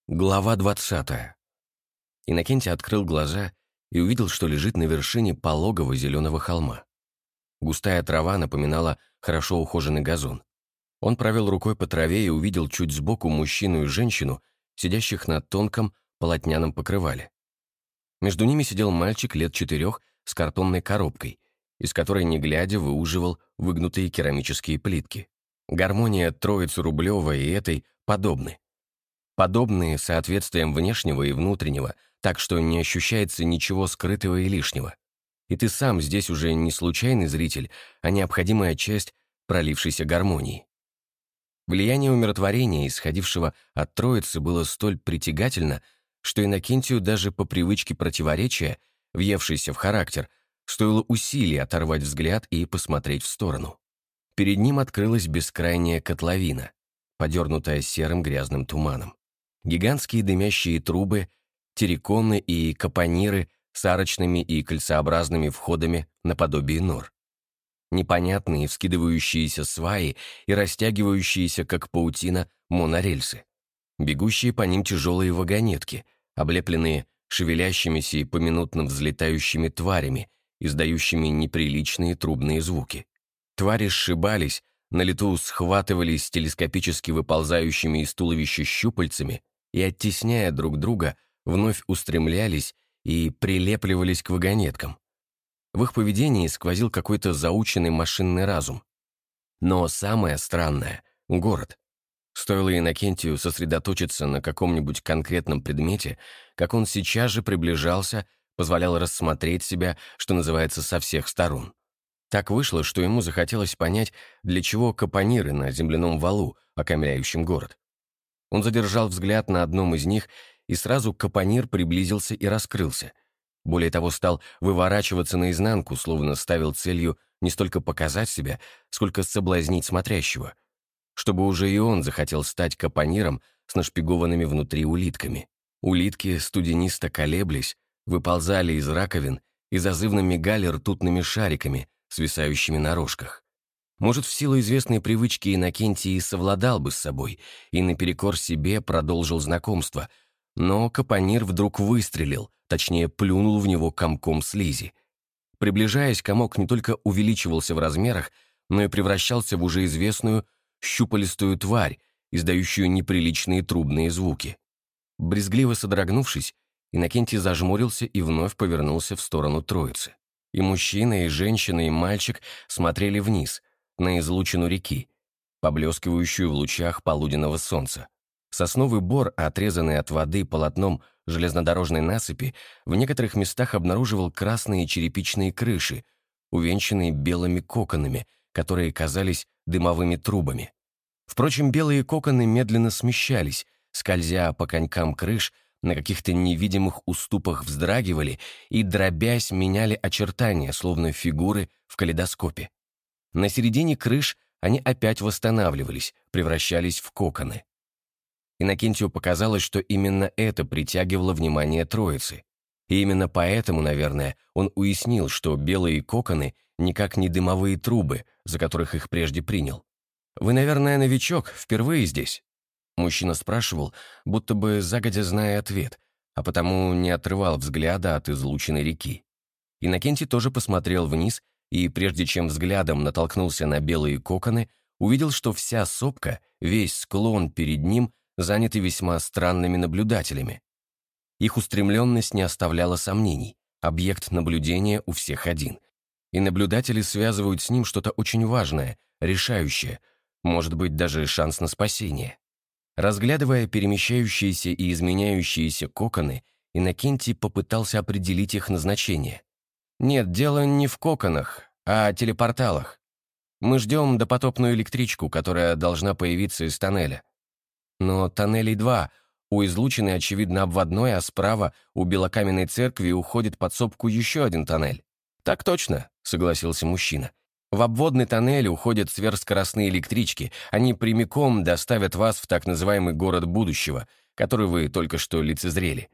Глава 20. Иннокентий открыл глаза и увидел, что лежит на вершине пологого зеленого холма. Густая трава напоминала хорошо ухоженный газон. Он провел рукой по траве и увидел чуть сбоку мужчину и женщину, сидящих на тонком полотняном покрывале. Между ними сидел мальчик лет 4 с картонной коробкой, из которой, не глядя, выуживал выгнутые керамические плитки. Гармония троицы Рублева и этой подобны. Подобные соответствием внешнего и внутреннего, так что не ощущается ничего скрытого и лишнего. И ты сам здесь уже не случайный зритель, а необходимая часть пролившейся гармонии. Влияние умиротворения, исходившего от троицы, было столь притягательно, что Иннокентию даже по привычке противоречия, въевшейся в характер, стоило усилий оторвать взгляд и посмотреть в сторону. Перед ним открылась бескрайняя котловина, подернутая серым грязным туманом. Гигантские дымящие трубы, терриконы и капониры с арочными и кольцеобразными входами наподобие нор. Непонятные вскидывающиеся сваи и растягивающиеся, как паутина, монорельсы. Бегущие по ним тяжелые вагонетки, облепленные шевелящимися и поминутно взлетающими тварями, издающими неприличные трубные звуки. Твари сшибались, на лету схватывались телескопически выползающими из туловища щупальцами и, оттесняя друг друга, вновь устремлялись и прилепливались к вагонеткам. В их поведении сквозил какой-то заученный машинный разум. Но самое странное — город. Стоило Иннокентию сосредоточиться на каком-нибудь конкретном предмете, как он сейчас же приближался, позволял рассмотреть себя, что называется, со всех сторон. Так вышло, что ему захотелось понять, для чего капониры на земляном валу, окаймляющем город. Он задержал взгляд на одном из них, и сразу капонир приблизился и раскрылся. Более того, стал выворачиваться наизнанку, словно ставил целью не столько показать себя, сколько соблазнить смотрящего, чтобы уже и он захотел стать капониром с нашпигованными внутри улитками. Улитки студенисто колеблись, выползали из раковин и зазывно мигали ртутными шариками, свисающими на рожках. Может, в силу известной привычки Иннокентий совладал бы с собой и наперекор себе продолжил знакомство, но капонир вдруг выстрелил, точнее, плюнул в него комком слизи. Приближаясь, комок не только увеличивался в размерах, но и превращался в уже известную щупалистую тварь, издающую неприличные трубные звуки. Брезгливо содрогнувшись, Иннокентий зажмурился и вновь повернулся в сторону троицы. И мужчина, и женщина, и мальчик смотрели вниз, на излучину реки, поблескивающую в лучах полуденного солнца. Сосновый бор, отрезанный от воды полотном железнодорожной насыпи, в некоторых местах обнаруживал красные черепичные крыши, увенчанные белыми коконами, которые казались дымовыми трубами. Впрочем, белые коконы медленно смещались, скользя по конькам крыш, на каких-то невидимых уступах вздрагивали и, дробясь, меняли очертания, словно фигуры в калейдоскопе. На середине крыш они опять восстанавливались, превращались в коконы. Иннокентию показалось, что именно это притягивало внимание троицы. И именно поэтому, наверное, он уяснил, что белые коконы никак не дымовые трубы, за которых их прежде принял. «Вы, наверное, новичок, впервые здесь?» Мужчина спрашивал, будто бы загодя зная ответ, а потому не отрывал взгляда от излученной реки. Иннокентий тоже посмотрел вниз и, прежде чем взглядом натолкнулся на белые коконы, увидел, что вся сопка, весь склон перед ним заняты весьма странными наблюдателями. Их устремленность не оставляла сомнений, объект наблюдения у всех один. И наблюдатели связывают с ним что-то очень важное, решающее, может быть, даже шанс на спасение. Разглядывая перемещающиеся и изменяющиеся коконы, Иннокентий попытался определить их назначение. «Нет, дело не в коконах, а о телепорталах. Мы ждем допотопную электричку, которая должна появиться из тоннеля. Но тоннелей 2, у излучины, очевидно, обводной, а справа у белокаменной церкви уходит под сопку еще один тоннель». «Так точно», — согласился мужчина. «В обводный тоннель уходят сверхскоростные электрички. Они прямиком доставят вас в так называемый город будущего, который вы только что лицезрели».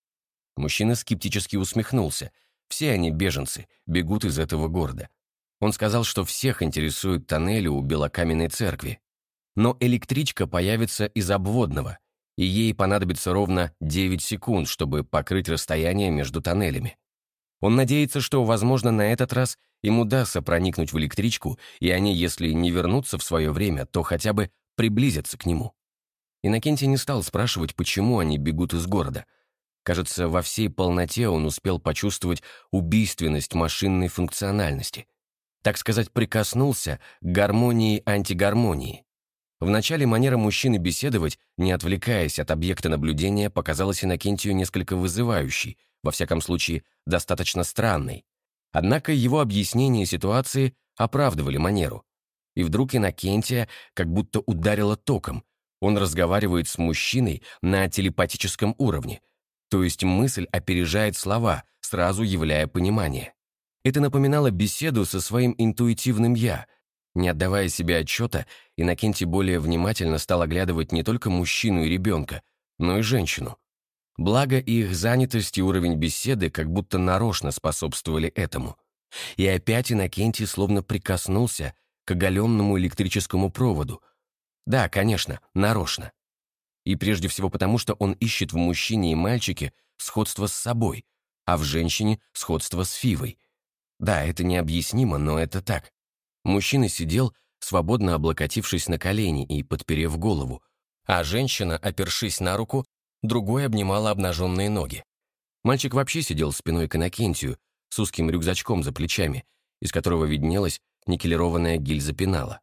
Мужчина скептически усмехнулся. Все они беженцы, бегут из этого города. Он сказал, что всех интересует тоннели у белокаменной церкви. Но электричка появится из обводного, и ей понадобится ровно 9 секунд, чтобы покрыть расстояние между тоннелями. Он надеется, что, возможно, на этот раз им удастся проникнуть в электричку, и они, если не вернутся в свое время, то хотя бы приблизятся к нему. Иннокентий не стал спрашивать, почему они бегут из города. Кажется, во всей полноте он успел почувствовать убийственность машинной функциональности. Так сказать, прикоснулся к гармонии антигармонии. Вначале манера мужчины беседовать, не отвлекаясь от объекта наблюдения, показалась Иннокентию несколько вызывающей, во всяком случае, достаточно странной. Однако его объяснения ситуации оправдывали манеру. И вдруг Иннокентия как будто ударило током. Он разговаривает с мужчиной на телепатическом уровне. То есть мысль опережает слова, сразу являя понимание. Это напоминало беседу со своим интуитивным «я». Не отдавая себе отчета, Иннокентий более внимательно стал оглядывать не только мужчину и ребенка, но и женщину. Благо, их занятость и уровень беседы как будто нарочно способствовали этому. И опять Иннокентий словно прикоснулся к оголенному электрическому проводу. Да, конечно, нарочно. И прежде всего потому, что он ищет в мужчине и мальчике сходство с собой, а в женщине сходство с Фивой. Да, это необъяснимо, но это так. Мужчина сидел, свободно облокотившись на колени и подперев голову, а женщина, опершись на руку, другой обнимала обнаженные ноги. Мальчик вообще сидел спиной к Иннокентию, с узким рюкзачком за плечами, из которого виднелась никелированная гильза пенала.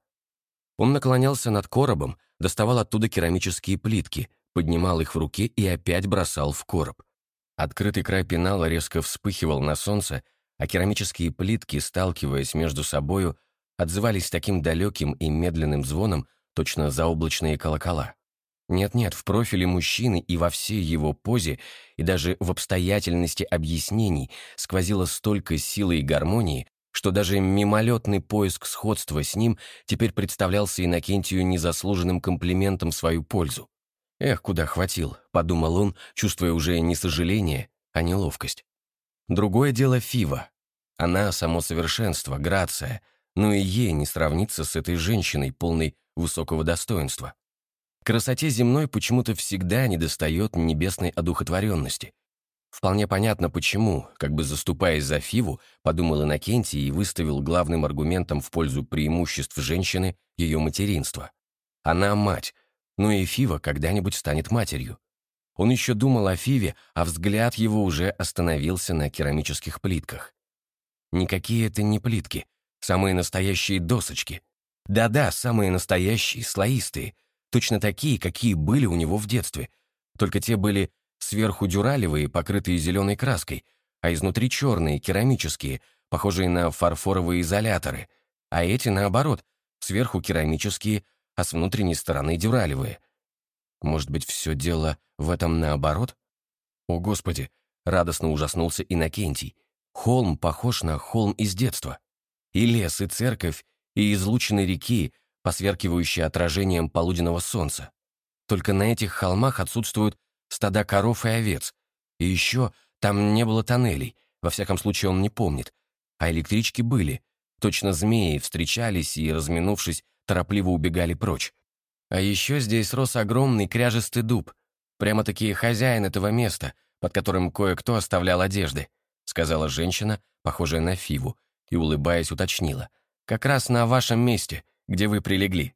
Он наклонялся над коробом, доставал оттуда керамические плитки, поднимал их в руке и опять бросал в короб. Открытый край пенала резко вспыхивал на солнце, а керамические плитки, сталкиваясь между собою, отзывались таким далеким и медленным звоном, точно заоблачные колокола. Нет-нет, в профиле мужчины и во всей его позе, и даже в обстоятельности объяснений сквозило столько силы и гармонии, что даже мимолетный поиск сходства с ним теперь представлялся Иннокентию незаслуженным комплиментом в свою пользу. «Эх, куда хватил», — подумал он, чувствуя уже не сожаление, а неловкость. Другое дело Фива. Она — само совершенство, грация, но и ей не сравнится с этой женщиной, полной высокого достоинства. Красоте земной почему-то всегда недостает небесной одухотворенности. Вполне понятно, почему, как бы заступаясь за Фиву, подумал Иннокентий и выставил главным аргументом в пользу преимуществ женщины ее материнство. Она мать, но и Фива когда-нибудь станет матерью. Он еще думал о Фиве, а взгляд его уже остановился на керамических плитках. Никакие это не плитки, самые настоящие досочки. Да-да, самые настоящие, слоистые, точно такие, какие были у него в детстве. Только те были сверху дюралевые, покрытые зеленой краской, а изнутри черные, керамические, похожие на фарфоровые изоляторы, а эти, наоборот, сверху керамические, а с внутренней стороны дюралевые. Может быть, все дело в этом наоборот? О, Господи! Радостно ужаснулся Иннокентий. Холм похож на холм из детства. И лес, и церковь, и излучины реки, посверкивающие отражением полуденного солнца. Только на этих холмах отсутствуют стада коров и овец. И еще там не было тоннелей, во всяком случае он не помнит. А электрички были. Точно змеи встречались и, разминувшись, торопливо убегали прочь. А еще здесь рос огромный кряжестый дуб. Прямо-таки хозяин этого места, под которым кое-кто оставлял одежды, сказала женщина, похожая на Фиву, и, улыбаясь, уточнила. Как раз на вашем месте, где вы прилегли.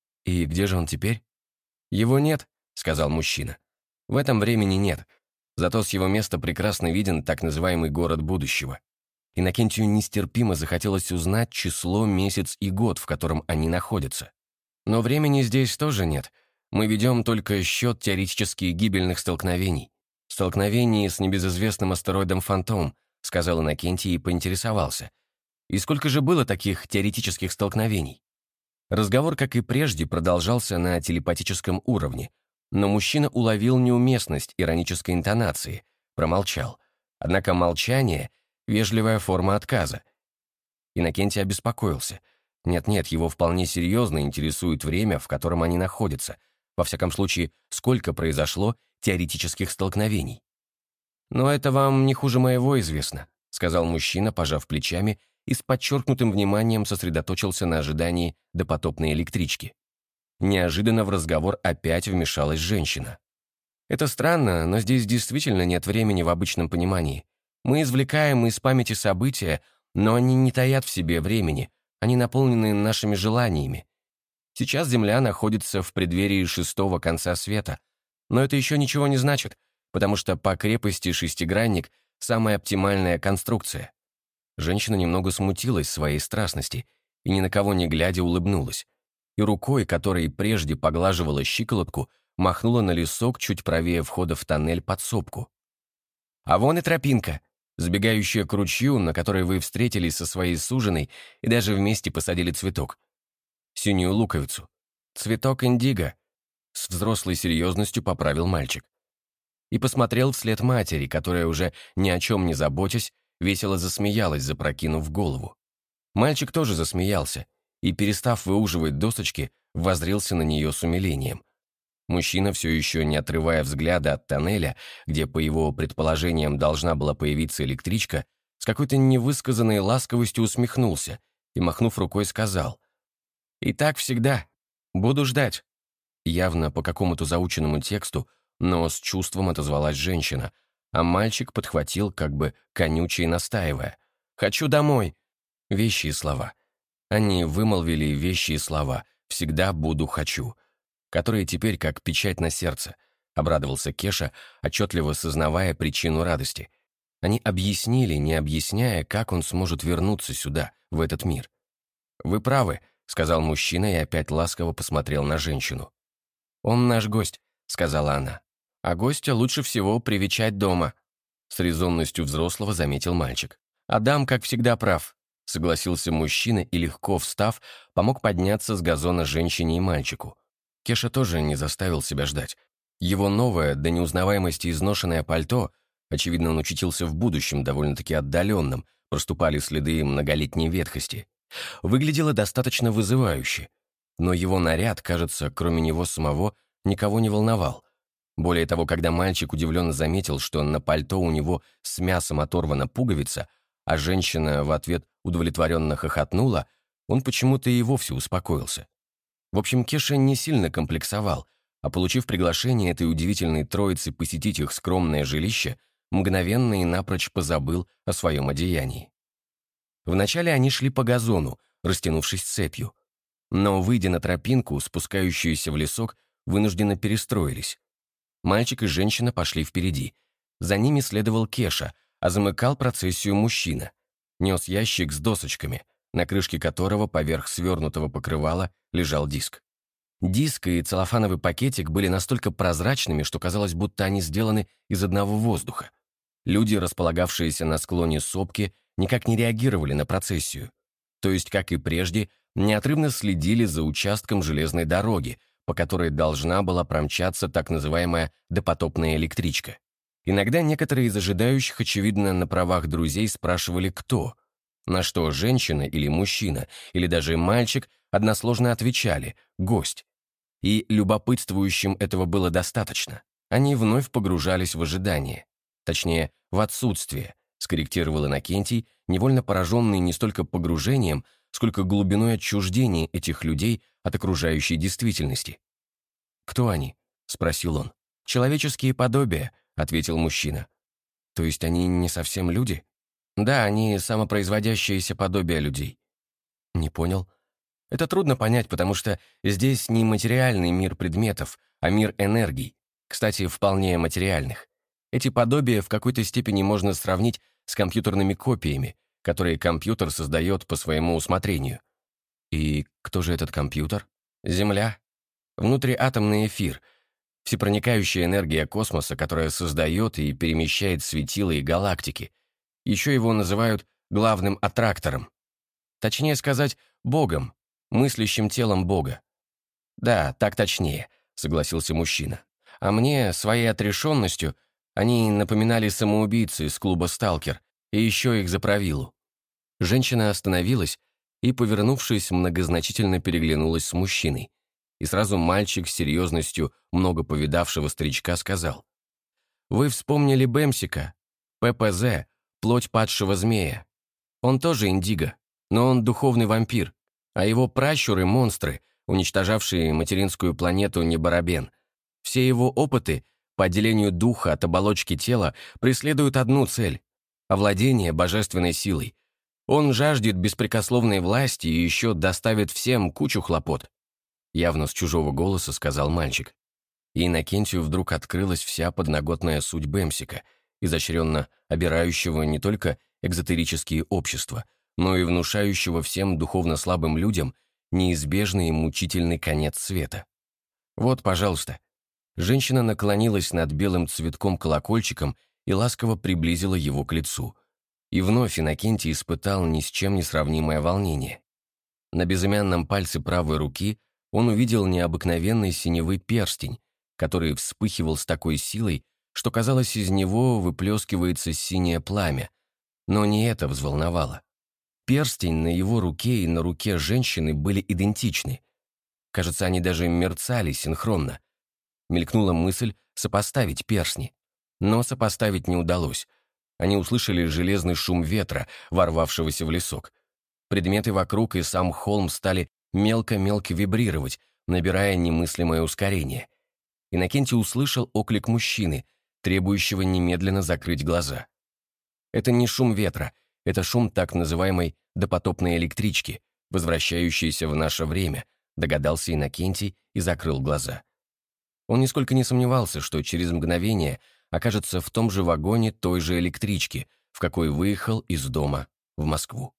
И где же он теперь? Его нет, сказал мужчина. В этом времени нет. Зато с его места прекрасно виден так называемый город будущего. Иннокентию нестерпимо захотелось узнать число, месяц и год, в котором они находятся. Но времени здесь тоже нет. Мы ведем только счет теоретически гибельных столкновений. Столкновений с небезызвестным астероидом «Фантом», сказал Иннокентий и поинтересовался. И сколько же было таких теоретических столкновений? Разговор, как и прежде, продолжался на телепатическом уровне, но мужчина уловил неуместность иронической интонации, промолчал. Однако молчание — вежливая форма отказа. Иннокентий обеспокоился. Нет-нет, его вполне серьезно интересует время, в котором они находятся. Во всяком случае, сколько произошло теоретических столкновений. «Но это вам не хуже моего известно», — сказал мужчина, пожав плечами, и с подчеркнутым вниманием сосредоточился на ожидании допотопной электрички. Неожиданно в разговор опять вмешалась женщина. Это странно, но здесь действительно нет времени в обычном понимании. Мы извлекаем из памяти события, но они не таят в себе времени, они наполнены нашими желаниями. Сейчас Земля находится в преддверии шестого конца света, но это еще ничего не значит, потому что по крепости шестигранник – самая оптимальная конструкция. Женщина немного смутилась своей страстности и ни на кого не глядя улыбнулась, и рукой, которой прежде поглаживала щиколотку, махнула на лесок чуть правее входа в тоннель под сопку. «А вон и тропинка, сбегающая к ручью, на которой вы встретились со своей суженой и даже вместе посадили цветок. Синюю луковицу. Цветок индиго», — с взрослой серьезностью поправил мальчик. И посмотрел вслед матери, которая, уже ни о чем не заботясь, весело засмеялась, запрокинув голову. Мальчик тоже засмеялся и, перестав выуживать досочки, воззрился на нее с умилением. Мужчина, все еще не отрывая взгляда от тоннеля, где, по его предположениям, должна была появиться электричка, с какой-то невысказанной ласковостью усмехнулся и, махнув рукой, сказал: «И так всегда. Буду ждать». Явно по какому-то заученному тексту, но с чувством отозвалась женщина, а мальчик подхватил, как бы конючий настаивая: «Хочу домой». Вещие слова. Они вымолвили вещие слова «всегда буду хочу», которые теперь как печать на сердце, обрадовался Кеша, отчетливо сознавая причину радости. Они объяснили, не объясняя, как он сможет вернуться сюда, в этот мир. «Вы правы», — сказал мужчина и опять ласково посмотрел на женщину. «Он наш гость», — сказала она. «А гостя лучше всего привечать дома», — с резонностью взрослого заметил мальчик. «Адам, как всегда, прав», — согласился мужчина и, легко встав, помог подняться с газона женщине и мальчику. Кеша тоже не заставил себя ждать. Его новое, до неузнаваемости изношенное пальто, очевидно, он учтился в будущем, довольно-таки отдаленном, проступали следы многолетней ветхости, выглядело достаточно вызывающе. Но его наряд, кажется, кроме него самого, никого не волновал. Более того, когда мальчик удивленно заметил, что на пальто у него с мясом оторвана пуговица, а женщина в ответ удовлетворенно хохотнула, он почему-то и вовсе успокоился. В общем, Кеша не сильно комплексовал, а, получив приглашение этой удивительной троицы посетить их скромное жилище, мгновенно и напрочь позабыл о своем одеянии. Вначале они шли по газону, растянувшись цепью. Но, выйдя на тропинку, спускающуюся в лесок, вынужденно перестроились. Мальчик и женщина пошли впереди. За ними следовал Кеша, а замыкал процессию мужчина. Нес ящик с досочками, на крышке которого поверх свернутого покрывала лежал диск. Диск и целлофановый пакетик были настолько прозрачными, что казалось, будто они сделаны из одного воздуха. Люди, располагавшиеся на склоне сопки, никак не реагировали на процессию. То есть, как и прежде, неотрывно следили за участком железной дороги, по которой должна была промчаться так называемая допотопная электричка. Иногда некоторые из ожидающих, очевидно, на правах друзей спрашивали «кто?», на что женщина или мужчина, или даже мальчик односложно отвечали «гость». И любопытствующим этого было достаточно. Они вновь погружались в ожидание. Точнее, в отсутствие, скорректировал Иннокентий, невольно пораженный не столько погружением, сколько глубиной отчуждения этих людей от окружающей действительности. «Кто они?» — спросил он. «Человеческие подобия», — ответил мужчина. «То есть они не совсем люди?» «Да, они самопроизводящиеся подобия людей». «Не понял». «Это трудно понять, потому что здесь не материальный мир предметов, а мир энергий, кстати, вполне материальных. Эти подобия в какой-то степени можно сравнить с компьютерными копиями, которые компьютер создает по своему усмотрению». «И кто же этот компьютер?» «Земля. Внутриатомный эфир, всепроникающая энергия космоса, которая создает и перемещает светила и галактики. Еще его называют главным аттрактором. Точнее сказать, Богом, мыслящим телом Бога». «Да, так точнее», — согласился мужчина. «А мне, своей отрешенностью, они напоминали самоубийцы из клуба «Сталкер», и еще их за правилу». Женщина остановилась и, повернувшись, многозначительно переглянулась с мужчиной. И сразу мальчик с серьезностью много повидавшего старичка сказал: «Вы вспомнили Бэмсика, ППЗ, плоть падшего змея. Он тоже индиго, но он духовный вампир, а его пращуры — монстры, уничтожавшие материнскую планету Неборобен. Все его опыты по отделению духа от оболочки тела преследует одну цель – овладение божественной силой. Он жаждет беспрекословной власти и еще доставит всем кучу хлопот. Явно с чужого голоса сказал мальчик. И Иннокентию вдруг открылась вся подноготная суть Бэмсика, изощренно обирающего не только экзотерические общества, но и внушающего всем духовно слабым людям неизбежный и мучительный конец света. Вот, пожалуйста. Женщина наклонилась над белым цветком-колокольчиком и ласково приблизила его к лицу. И вновь Иннокентий испытал ни с чем не сравнимое волнение. На безымянном пальце правой руки он увидел необыкновенный синевый перстень, который вспыхивал с такой силой, что, казалось, из него выплескивается синее пламя. Но не это взволновало. Перстень на его руке и на руке женщины были идентичны. Кажется, они даже мерцали синхронно. Мелькнула мысль сопоставить перстни. Но сопоставить не удалось. Они услышали железный шум ветра, ворвавшегося в лесок. Предметы вокруг и сам холм стали мелко-мелко вибрировать, набирая немыслимое ускорение. Иннокентий услышал оклик мужчины, требующего немедленно закрыть глаза. Это не шум ветра, это шум так называемой допотопной электрички, возвращающейся в наше время, догадался Иннокентий и закрыл глаза. Он нисколько не сомневался, что через мгновение окажется в том же вагоне той же электрички, в какой выехал из дома в Москву.